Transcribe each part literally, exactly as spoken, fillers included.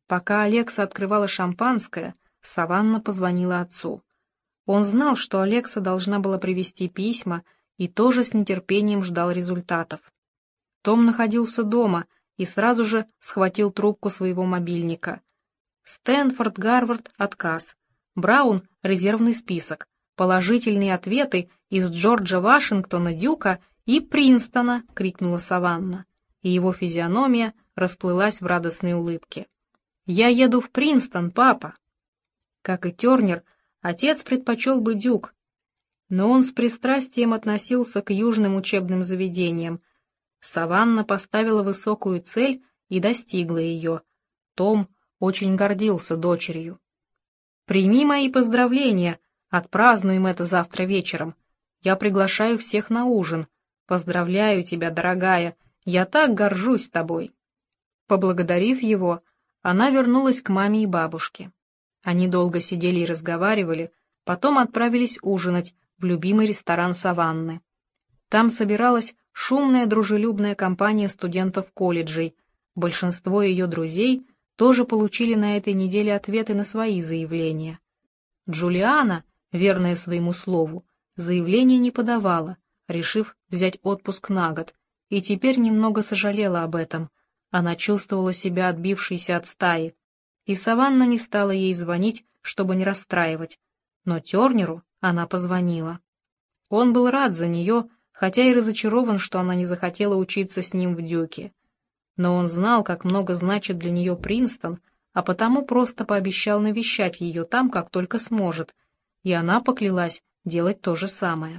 Пока Алекса открывала шампанское, Саванна позвонила отцу. Он знал, что Алекса должна была привезти письма, и тоже с нетерпением ждал результатов. Том находился дома и сразу же схватил трубку своего мобильника. Стэнфорд, Гарвард — отказ. Браун — резервный список. Положительные ответы из Джорджа Вашингтона, Дюка и Принстона, — крикнула Саванна, и его физиономия расплылась в радостной улыбке. «Я еду в Принстон, папа!» Как и Тернер, отец предпочел бы Дюк, но он с пристрастием относился к южным учебным заведениям. Саванна поставила высокую цель и достигла ее. Том очень гордился дочерью. «Прими мои поздравления, отпразднуем это завтра вечером. Я приглашаю всех на ужин. Поздравляю тебя, дорогая, я так горжусь тобой». Поблагодарив его, она вернулась к маме и бабушке. Они долго сидели и разговаривали, потом отправились ужинать в любимый ресторан Саванны. Там собиралась шумная дружелюбная компания студентов колледжей. Большинство ее друзей тоже получили на этой неделе ответы на свои заявления. Джулиана, верная своему слову, заявление не подавала, решив взять отпуск на год, и теперь немного сожалела об этом. Она чувствовала себя отбившейся от стаи, и Саванна не стала ей звонить, чтобы не расстраивать, но Тернеру она позвонила. Он был рад за нее, хотя и разочарован, что она не захотела учиться с ним в Дюке. Но он знал, как много значит для нее Принстон, а потому просто пообещал навещать ее там, как только сможет, и она поклялась делать то же самое.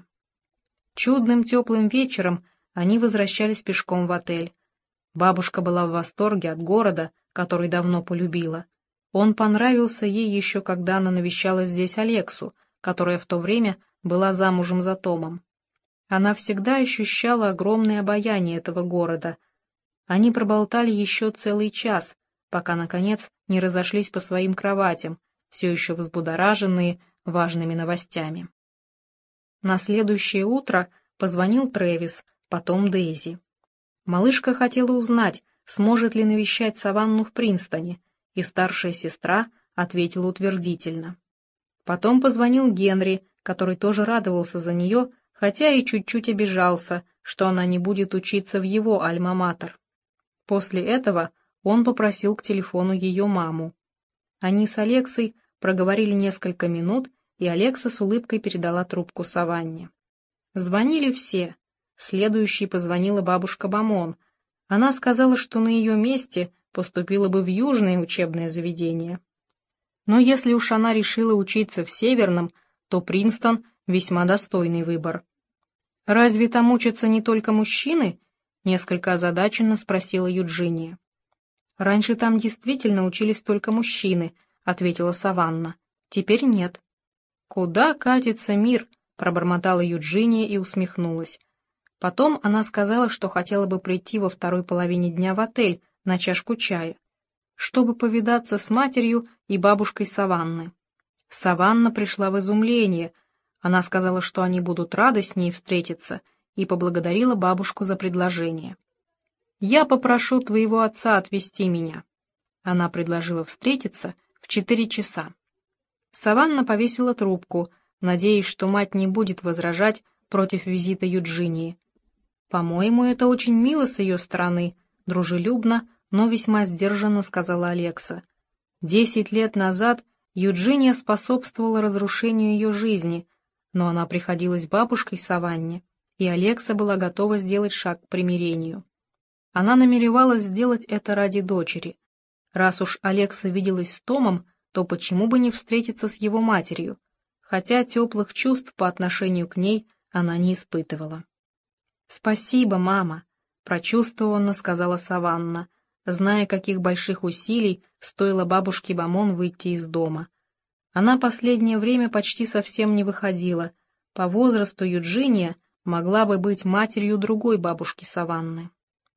Чудным теплым вечером они возвращались пешком в отель. Бабушка была в восторге от города, который давно полюбила. Он понравился ей еще, когда она навещала здесь Алексу, которая в то время была замужем за Томом. Она всегда ощущала огромное обаяние этого города. Они проболтали еще целый час, пока, наконец, не разошлись по своим кроватям, все еще взбудораженные важными новостями. На следующее утро позвонил Трэвис, потом Дейзи. Малышка хотела узнать, сможет ли навещать Саванну в Принстоне, и старшая сестра ответила утвердительно. Потом позвонил Генри, который тоже радовался за нее, хотя и чуть-чуть обижался, что она не будет учиться в его альма-матер. После этого он попросил к телефону ее маму. Они с Алексой проговорили несколько минут, и Алекса с улыбкой передала трубку Саванне. Звонили все. Следующей позвонила бабушка Бамон. Она сказала, что на ее месте поступила бы в южное учебное заведение. Но если уж она решила учиться в северном, то Принстон — весьма достойный выбор. «Разве там учатся не только мужчины?» — несколько озадаченно спросила Юджиния. «Раньше там действительно учились только мужчины», — ответила Саванна. «Теперь нет». «Куда катится мир?» — пробормотала Юджиния и усмехнулась. Потом она сказала, что хотела бы прийти во второй половине дня в отель на чашку чая, чтобы повидаться с матерью и бабушкой Саванны. Саванна пришла в изумление. Она сказала, что они будут рады с ней встретиться, и поблагодарила бабушку за предложение. «Я попрошу твоего отца отвезти меня». Она предложила встретиться в четыре часа. Саванна повесила трубку, надеясь, что мать не будет возражать против визита Юджинии. «По-моему, это очень мило с ее стороны», — дружелюбно, но весьма сдержанно сказала Алекса. Десять лет назад Юджиния способствовала разрушению ее жизни, но она приходилась бабушкой Саванне, и Алекса была готова сделать шаг к примирению. Она намеревалась сделать это ради дочери. Раз уж Алекса виделась с Томом, то почему бы не встретиться с его матерью, хотя теплых чувств по отношению к ней она не испытывала. «Спасибо, мама», — прочувствованно сказала Саванна, зная, каких больших усилий стоило бабушке Бамон выйти из дома. Она последнее время почти совсем не выходила. По возрасту Юджиния могла бы быть матерью другой бабушки Саванны.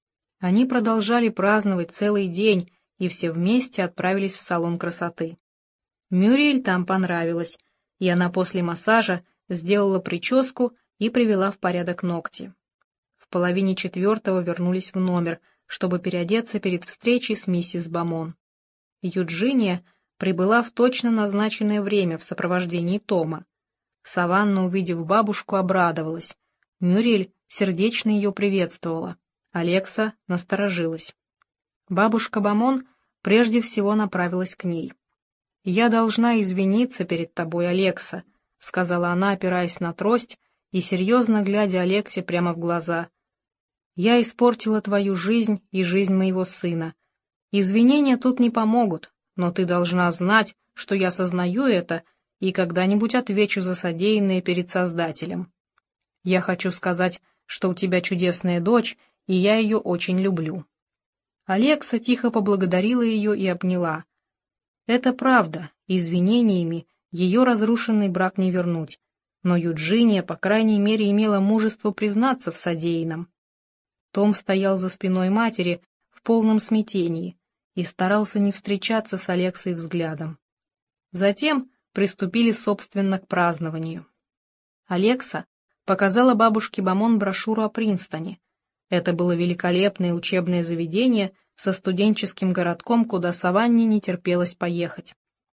Они продолжали праздновать целый день, и все вместе отправились в салон красоты. Мюриэль там понравилось, и она после массажа сделала прическу и привела в порядок ногти. В половине четвертого вернулись в номер, чтобы переодеться перед встречей с миссис Бамон. Юджиния прибыла в точно назначенное время в сопровождении Тома. Саванна, увидев бабушку, обрадовалась. Мюриэль сердечно ее приветствовала. Алекса насторожилась. Бабушка Бамон прежде всего направилась к ней. «Я должна извиниться перед тобой, Алекса», — сказала она, опираясь на трость и серьезно глядя Алексе прямо в глаза. «Я испортила твою жизнь и жизнь моего сына. Извинения тут не помогут, но ты должна знать, что я сознаю это и когда-нибудь отвечу за содеянное перед Создателем. Я хочу сказать, что у тебя чудесная дочь, и я ее очень люблю». Алекса тихо поблагодарила ее и обняла. Это правда, извинениями ее разрушенный брак не вернуть, но Юджиния, по крайней мере, имела мужество признаться в содеянном. Том стоял за спиной матери в полном смятении и старался не встречаться с Алексой взглядом. Затем приступили, собственно, к празднованию. Алекса показала бабушке Бамон брошюру о Принстоне. Это было великолепное учебное заведение со студенческим городком, куда Саванне не терпелось поехать.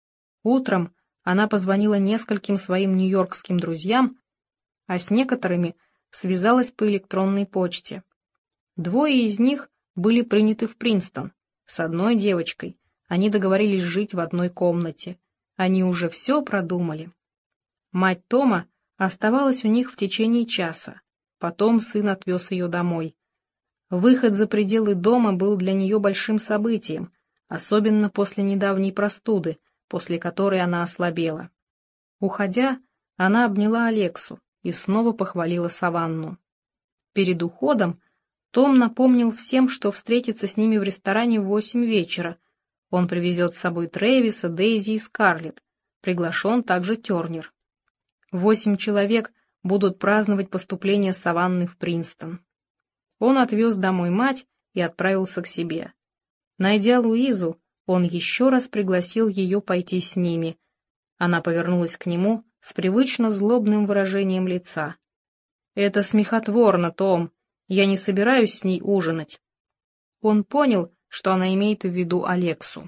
Утром она позвонила нескольким своим нью-йоркским друзьям, а с некоторыми связалась по электронной почте. Двое из них были приняты в Принстон. С одной девочкой они договорились жить в одной комнате. Они уже все продумали. Мать Тома оставалась у них в течение часа. Потом сын отвез ее домой. Выход за пределы дома был для нее большим событием, особенно после недавней простуды, после которой она ослабела. Уходя, она обняла Алексу и снова похвалила Саванну. Перед уходом Том напомнил всем, что встретится с ними в ресторане в восемь вечера. Он привезет с собой Трэвиса, Дейзи и Скарлетт. Приглашен также Тернер. Восемь человек будут праздновать поступление Саванны в Принстон. Он отвез домой мать и отправился к себе. Найдя Луизу, он еще раз пригласил ее пойти с ними. Она повернулась к нему с привычно злобным выражением лица. «Это смехотворно, Том. Я не собираюсь с ней ужинать». Он понял, что она имеет в виду Алексу.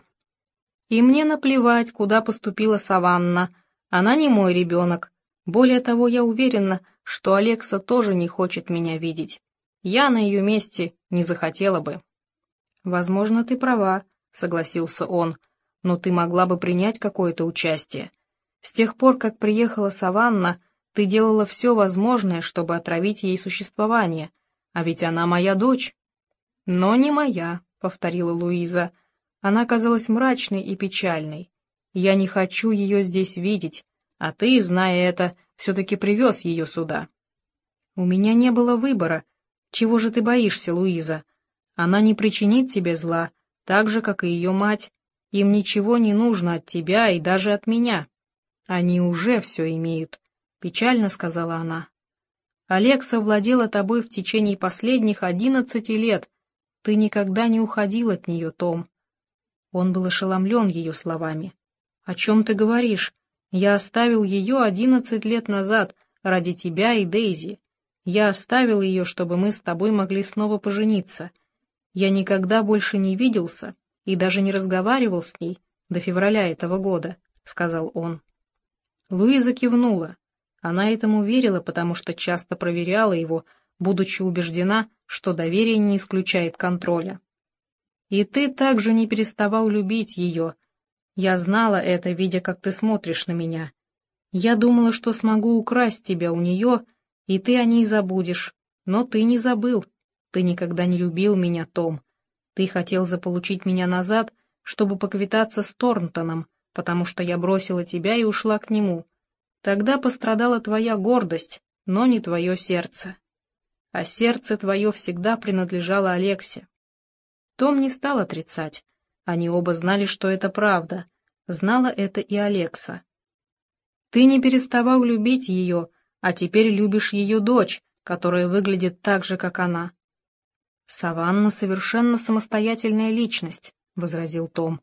«И мне наплевать, куда поступила Саванна. Она не мой ребенок. Более того, я уверена, что Алекса тоже не хочет меня видеть. Я на ее месте не захотела бы». «Возможно, ты права», — согласился он, — «но ты могла бы принять какое-то участие. С тех пор, как приехала Саванна, ты делала все возможное, чтобы отравить ей существование, а ведь она моя дочь». «Но не моя», — повторила Луиза. Она казалась мрачной и печальной. «Я не хочу ее здесь видеть, а ты, зная это, все-таки привез ее сюда». «У меня не было выбора. Чего же ты боишься, Луиза? Она не причинит тебе зла, так же, как и ее мать. Им ничего не нужно от тебя и даже от меня. Они уже все имеют», — печально сказала она. «Алекса владела тобой в течение последних одиннадцати лет. Ты никогда не уходил от нее, Том». Он был ошеломлен ее словами. «О чем ты говоришь? Я оставил ее одиннадцать лет назад ради тебя и Дейзи. Я оставил ее, чтобы мы с тобой могли снова пожениться. Я никогда больше не виделся и даже не разговаривал с ней до февраля этого года», — сказал он. Луиза кивнула. Она этому верила, потому что часто проверяла его, будучи убеждена, что доверие не исключает контроля. «И ты также не переставал любить ее. Я знала это, видя, как ты смотришь на меня. Я думала, что смогу украсть тебя у нее, и ты о ней забудешь. Но ты не забыл. Ты никогда не любил меня, Том. Ты хотел заполучить меня назад, чтобы поквитаться с Торнтоном, потому что я бросила тебя и ушла к нему. Тогда пострадала твоя гордость, но не твое сердце. А сердце твое всегда принадлежало Алексе». Том не стал отрицать. Они оба знали, что это правда. Знала это и Алекса. «Ты не переставал любить ее, а теперь любишь ее дочь, которая выглядит так же, как она». «Саванна совершенно самостоятельная личность», — возразил Том.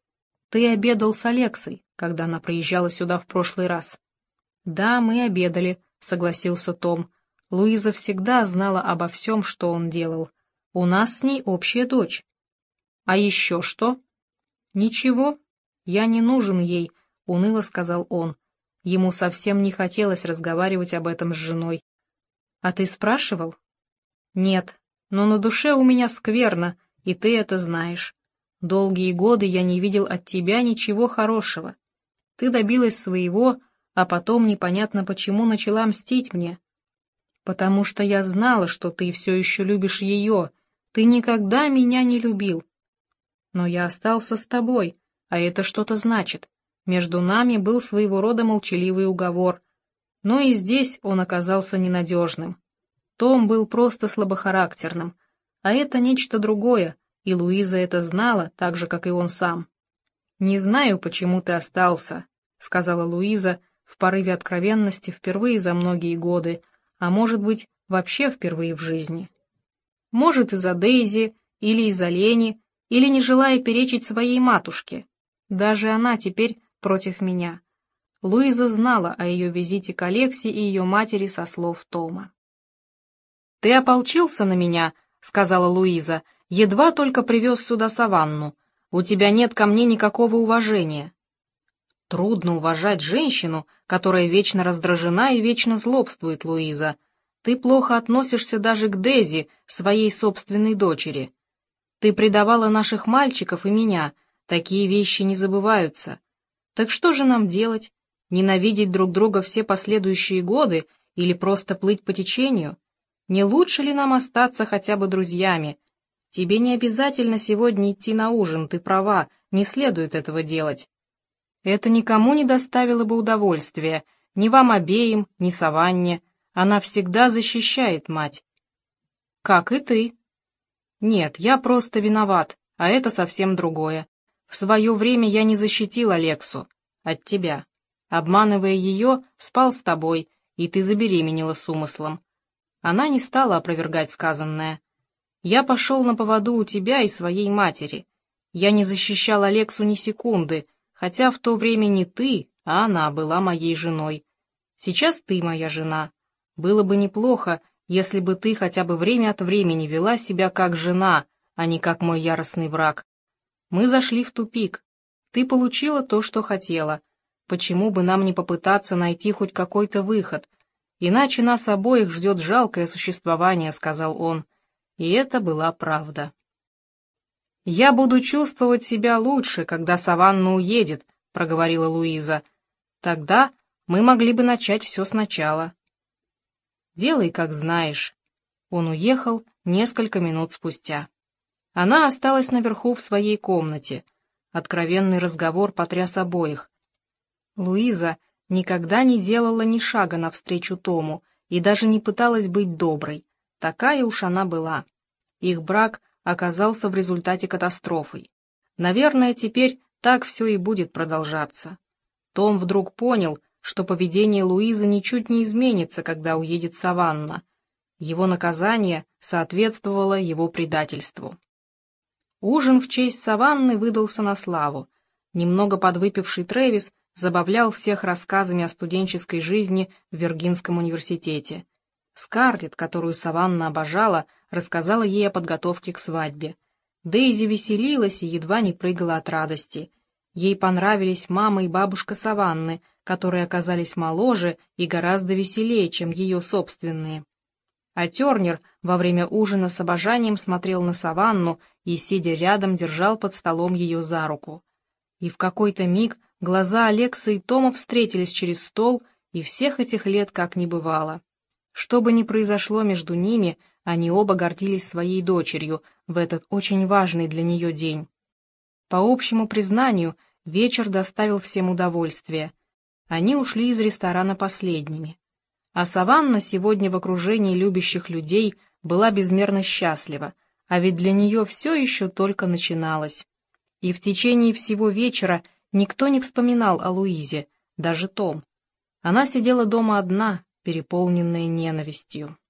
«Ты обедал с Алексой, когда она приезжала сюда в прошлый раз». «Да, мы обедали», — согласился Том. «Луиза всегда знала обо всем, что он делал. У нас с ней общая дочь». «А еще что?» «Ничего, я не нужен ей», — уныло сказал он. Ему совсем не хотелось разговаривать об этом с женой. «А ты спрашивал?» «Нет, но на душе у меня скверно, и ты это знаешь. Долгие годы я не видел от тебя ничего хорошего. Ты добилась своего, а потом непонятно почему начала мстить мне. Потому что я знала, что ты все еще любишь ее. Ты никогда меня не любил. Но я остался с тобой, а это что-то значит. Между нами был своего рода молчаливый уговор. Но и здесь он оказался ненадежным. Том был просто слабохарактерным, а это нечто другое, и Луиза это знала, так же, как и он сам. «Не знаю, почему ты остался», — сказала Луиза в порыве откровенности впервые за многие годы, а может быть, вообще впервые в жизни. Может, из-за Дейзи, или из-за лени, или не желая перечить своей матушке. Даже она теперь против меня. Луиза знала о ее визите к Алексе и ее матери со слов Тома. «Ты ополчился на меня», — сказала Луиза, — «едва только привез сюда Саванну. У тебя нет ко мне никакого уважения». «Трудно уважать женщину, которая вечно раздражена и вечно злобствует, Луиза. Ты плохо относишься даже к Дейзи, своей собственной дочери. Ты предавала наших мальчиков и меня, такие вещи не забываются. Так что же нам делать? Ненавидеть друг друга все последующие годы или просто плыть по течению? Не лучше ли нам остаться хотя бы друзьями? Тебе не обязательно сегодня идти на ужин, ты права, не следует этого делать. Это никому не доставило бы удовольствия, ни вам обеим, ни Саванне. Она всегда защищает мать. Как и ты. Нет, я просто виноват, а это совсем другое. В свое время я не защитил Алексу. От тебя. Обманывая ее, спал с тобой, и ты забеременела с умыслом. Она не стала опровергать сказанное. Я пошел на поводу у тебя и своей матери. Я не защищал Алексу ни секунды, хотя в то время не ты, а она была моей женой. Сейчас ты моя жена. Было бы неплохо, если бы ты хотя бы время от времени вела себя как жена, а не как мой яростный враг. Мы зашли в тупик. Ты получила то, что хотела. Почему бы нам не попытаться найти хоть какой-то выход? Иначе нас обоих ждет жалкое существование, — сказал он. И это была правда. «Я буду чувствовать себя лучше, когда Саванна уедет», — проговорила Луиза. «Тогда мы могли бы начать все сначала». «Делай, как знаешь». Он уехал несколько минут спустя. Она осталась наверху в своей комнате. Откровенный разговор потряс обоих. Луиза никогда не делала ни шага навстречу Тому и даже не пыталась быть доброй. Такая уж она была. Их брак оказался в результате катастрофой. Наверное, теперь так все и будет продолжаться. Том вдруг понял, что поведение Луизы ничуть не изменится, когда уедет Саванна. Его наказание соответствовало его предательству. Ужин в честь Саванны выдался на славу. Немного подвыпивший Трэвис забавлял всех рассказами о студенческой жизни в Виргинском университете. Скарлетт, которую Саванна обожала, рассказала ей о подготовке к свадьбе. Дейзи веселилась и едва не прыгала от радости. Ей понравились мама и бабушка Саванны, которые оказались моложе и гораздо веселее, чем ее собственные. А Тернер во время ужина с обожанием смотрел на Саванну и, сидя рядом, держал под столом ее за руку. И в какой-то миг глаза Алекса и Тома встретились через стол, и всех этих лет как не бывало. Что бы ни произошло между ними, они оба гордились своей дочерью в этот очень важный для нее день. По общему признанию, вечер доставил всем удовольствие. Они ушли из ресторана последними. А Саванна сегодня в окружении любящих людей была безмерно счастлива, а ведь для нее все еще только начиналось. И в течение всего вечера никто не вспоминал о Луизе, даже Том. Она сидела дома одна, переполненная ненавистью.